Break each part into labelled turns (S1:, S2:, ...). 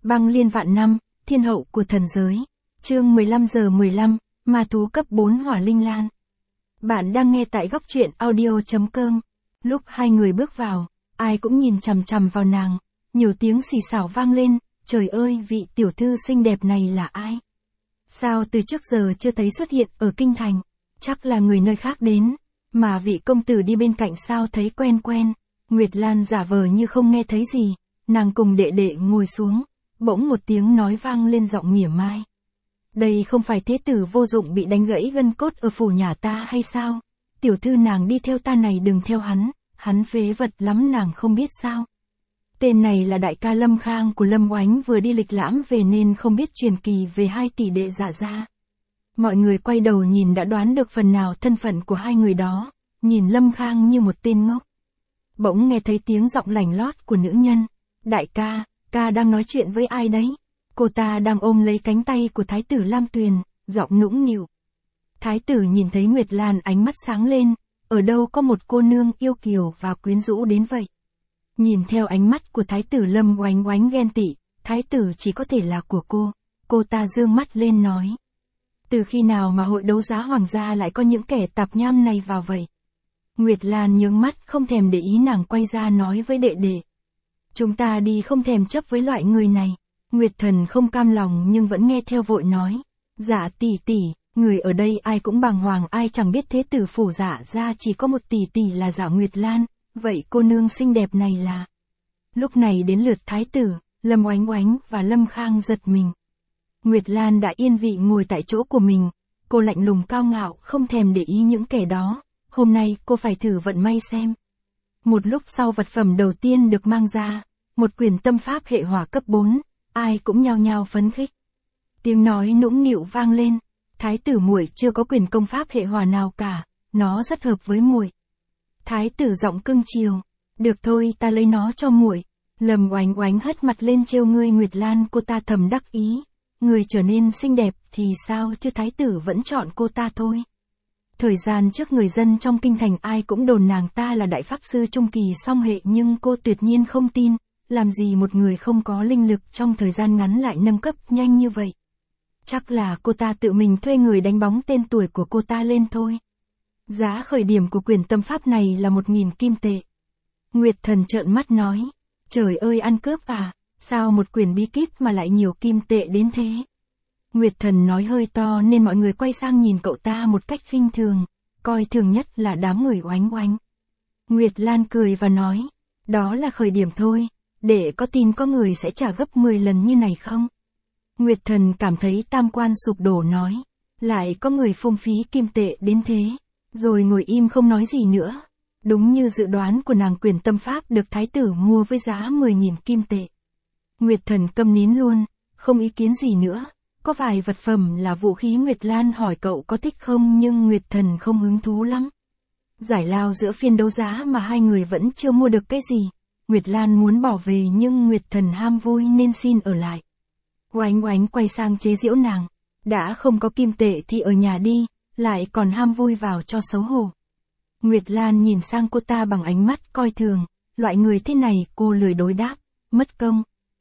S1: Băng liên vạn năm, thiên hậu của thần giới. Chương 15:15, ma thú cấp 4 hỏa linh lan. Bạn đang nghe tại góc truyện audio.com. Lúc hai người bước vào, ai cũng nhìn chằm chằm vào nàng, nhiều tiếng xì xào vang lên, trời ơi vị tiểu thư xinh đẹp này là ai? Sao từ trước giờ chưa thấy xuất hiện ở kinh thành, chắc là người nơi khác đến, mà vị công tử đi bên cạnh sao thấy quen quen. Nguyệt Lan giả vờ như không nghe thấy gì, nàng cùng đệ đệ ngồi xuống, bỗng một tiếng nói vang lên giọng mỉa mai. Đây không phải thế tử vô dụng bị đánh gãy gân cốt ở phủ nhà ta hay sao? Tiểu thư nàng đi theo ta này đừng theo hắn phế vật lắm nàng không biết sao. Tên này là đại ca Lâm Khang của Lâm Oánh vừa đi lịch lãm về nên không biết truyền kỳ về hai tỷ đệ Dạ gia. Mọi người quay đầu nhìn đã đoán được phần nào thân phận của hai người đó, nhìn Lâm Khang như một tên ngốc. Bỗng nghe thấy tiếng giọng lành lót của nữ nhân. Đại ca, ca đang nói chuyện với ai đấy? Cô ta đang ôm lấy cánh tay của thái tử Lam Tuyền, giọng nũng nịu. Thái tử nhìn thấy Nguyệt Lan ánh mắt sáng lên, ở đâu có một cô nương yêu kiều và quyến rũ đến vậy. Nhìn theo ánh mắt của thái tử Lâm Oánh Oánh ghen tị, thái tử chỉ có thể là của cô ta dương mắt lên nói. Từ khi nào mà hội đấu giá hoàng gia lại có những kẻ tạp nham này vào vậy? Nguyệt Lan nhướng mắt không thèm để ý nàng quay ra nói với đệ đệ. Chúng ta đi không thèm chấp với loại người này. Nguyệt Thần không cam lòng nhưng vẫn nghe theo vội nói. Dạ tỷ tỷ, người ở đây ai cũng bàng hoàng ai chẳng biết thế tử phủ Dạ gia chỉ có một tỷ tỷ là Dạ Nguyệt Lan, vậy cô nương xinh đẹp này là. Lúc này đến lượt thái tử, Lâm Oánh Oánh và Lâm Khang giật mình. Nguyệt Lan đã yên vị ngồi tại chỗ của mình, cô lạnh lùng cao ngạo không thèm để ý những kẻ đó, hôm nay cô phải thử vận may xem. Một lúc sau vật phẩm đầu tiên được mang ra, một quyển tâm pháp hệ hỏa cấp 4, ai cũng nhao nhao phấn khích. Tiếng nói nũng nịu vang lên, thái tử muội chưa có quyển công pháp hệ hỏa nào cả, nó rất hợp với muội. Thái tử giọng cưng chiều, được thôi ta lấy nó cho muội. Lâm Oánh Oánh hất mặt lên trêu ngươi Nguyệt Lan cô ta thầm đắc ý, người trở nên xinh đẹp thì sao chứ thái tử vẫn chọn cô ta thôi. Thời gian trước người dân trong kinh thành ai cũng đồn nàng ta là đại pháp sư trung kỳ song hệ nhưng cô tuyệt nhiên không tin, làm gì một người không có linh lực trong thời gian ngắn lại nâng cấp nhanh như vậy. Chắc là cô ta tự mình thuê người đánh bóng tên tuổi của cô ta lên thôi. Giá khởi điểm của quyển tâm pháp này là 1.000 kim tệ. Nguyệt Thần trợn mắt nói, trời ơi ăn cướp à, sao một quyển bí kíp mà lại nhiều kim tệ đến thế? Nguyệt Thần nói hơi to nên mọi người quay sang nhìn cậu ta một cách khinh thường, coi thường nhất là đám người Oánh Oánh. Nguyệt Lan cười và nói, đó là khởi điểm thôi, để có tin có người sẽ trả gấp 10 lần như này không? Nguyệt Thần cảm thấy tam quan sụp đổ nói, lại có người phung phí kim tệ đến thế, rồi ngồi im không nói gì nữa. Đúng như dự đoán của nàng quyển tâm pháp được thái tử mua với giá 10.000 kim tệ. Nguyệt Thần câm nín luôn, không ý kiến gì nữa. Có vài vật phẩm là vũ khí Nguyệt Lan hỏi cậu có thích không nhưng Nguyệt Thần không hứng thú lắm. Giải lao giữa phiên đấu giá mà hai người vẫn chưa mua được cái gì. Nguyệt Lan muốn bỏ về nhưng Nguyệt Thần ham vui nên xin ở lại. Oánh Oánh quay sang chế giễu nàng. Đã không có kim tệ thì ở nhà đi, lại còn ham vui vào cho xấu hổ. Nguyệt Lan nhìn sang cô ta bằng ánh mắt coi thường. Loại người thế này cô lười đối đáp, mất công.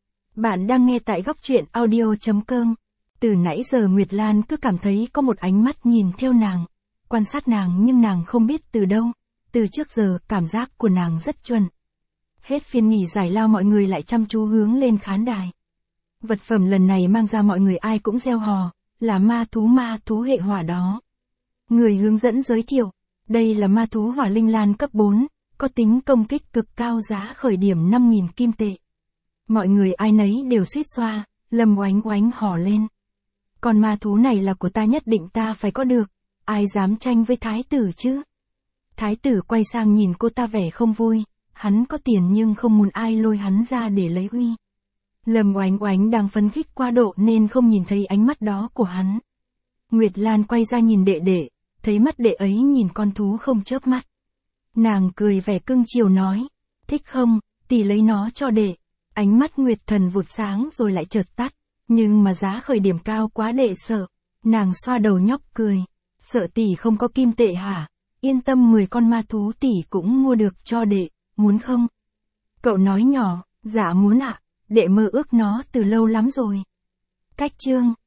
S1: Bạn đang nghe tại góc truyện audio.com. Từ nãy giờ Nguyệt Lan cứ cảm thấy có một ánh mắt nhìn theo nàng, quan sát nàng nhưng nàng không biết từ đâu, từ trước giờ cảm giác của nàng rất chuẩn. Hết phiên nghỉ giải lao mọi người lại chăm chú hướng lên khán đài. Vật phẩm lần này mang ra mọi người ai cũng reo hò, là ma thú hệ hỏa đó. Người hướng dẫn giới thiệu, đây là ma thú hỏa linh lan cấp 4, có tính công kích cực cao giá khởi điểm 5.000 kim tệ. Mọi người ai nấy đều suýt xoa, Lâm Oánh Oánh hò lên. Còn ma thú này là của ta nhất định ta phải có được, ai dám tranh với thái tử chứ? Thái tử quay sang nhìn cô ta vẻ không vui, hắn có tiền nhưng không muốn ai lôi hắn ra để lấy uy. Lâm Oánh Oánh đang phấn khích quá độ nên không nhìn thấy ánh mắt đó của hắn. Nguyệt Lan quay ra nhìn đệ đệ, thấy mắt đệ ấy nhìn con thú không chớp mắt. Nàng cười vẻ cưng chiều nói, thích không, tỷ lấy nó cho đệ. Ánh mắt Nguyệt Thần vụt sáng rồi lại chợt tắt. Nhưng mà giá khởi điểm cao quá đệ sợ. Nàng xoa đầu nhóc cười. Sợ tỷ không có kim tệ hả? Yên tâm 10 con ma thú tỷ cũng mua được cho đệ, muốn không? Cậu nói nhỏ, dạ muốn ạ. đệ mơ ước nó từ lâu lắm rồi. Cách chương